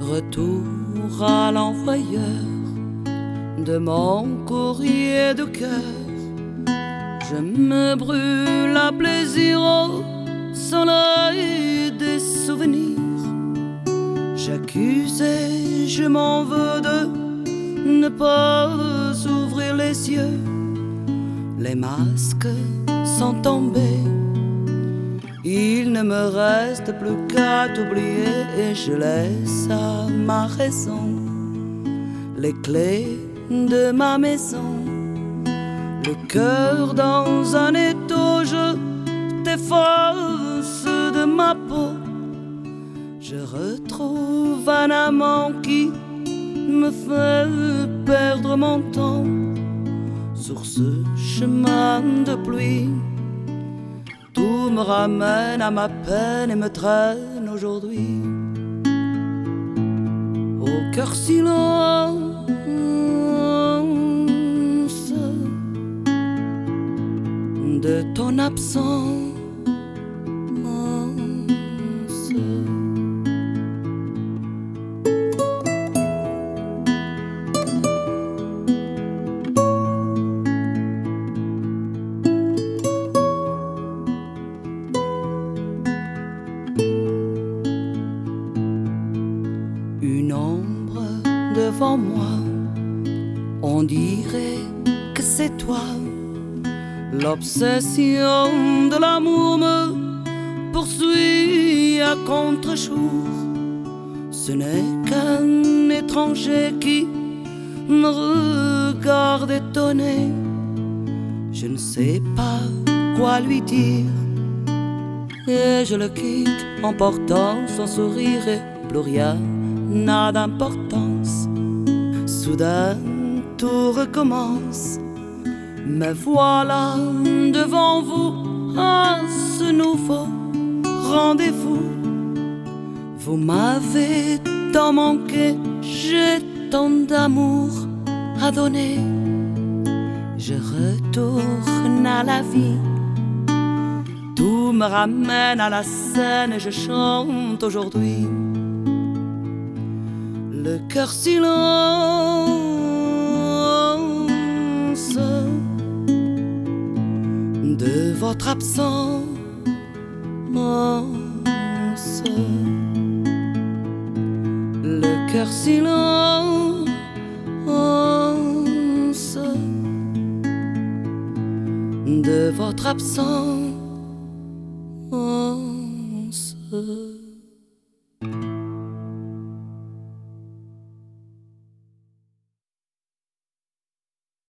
Retour à l'envoyeur de mon courrier de cœur. Je me brûle à plaisir au soleil des souvenirs. J'accuse et je m'en veux de ne pas ouvrir les yeux. Les masques sont tombés, il ne me reste plus qu'à t'oublier. Et je laisse à ma raison les clés de ma maison. Le cœur dans un étau, je t'efface de ma peau. Je retrouve un amant qui me fait perdre mon temps sur ce chemin de pluie. Tout me ramène à ma peine et me traîne aujourd'hui au cœur silence de ton absence. Une ombre devant moi, on dirait que c'est toi. L'obsession de l'amour me poursuit à contre-jour. Ce n'est qu'un étranger qui me regarde étonné. Je ne sais pas quoi lui dire et je le quitte en portant son sourire et plus rien n'a d'importance. Soudain tout recommence. Me voilà devant vous à ce nouveau rendez-vous. Vous m'avez tant manqué, j'ai tant d'amour à donner. Je retourne à la vie, tout me ramène à la scène et je chante aujourd'hui. Le cœur silence de votre absence. Le cœur silence de votre absence.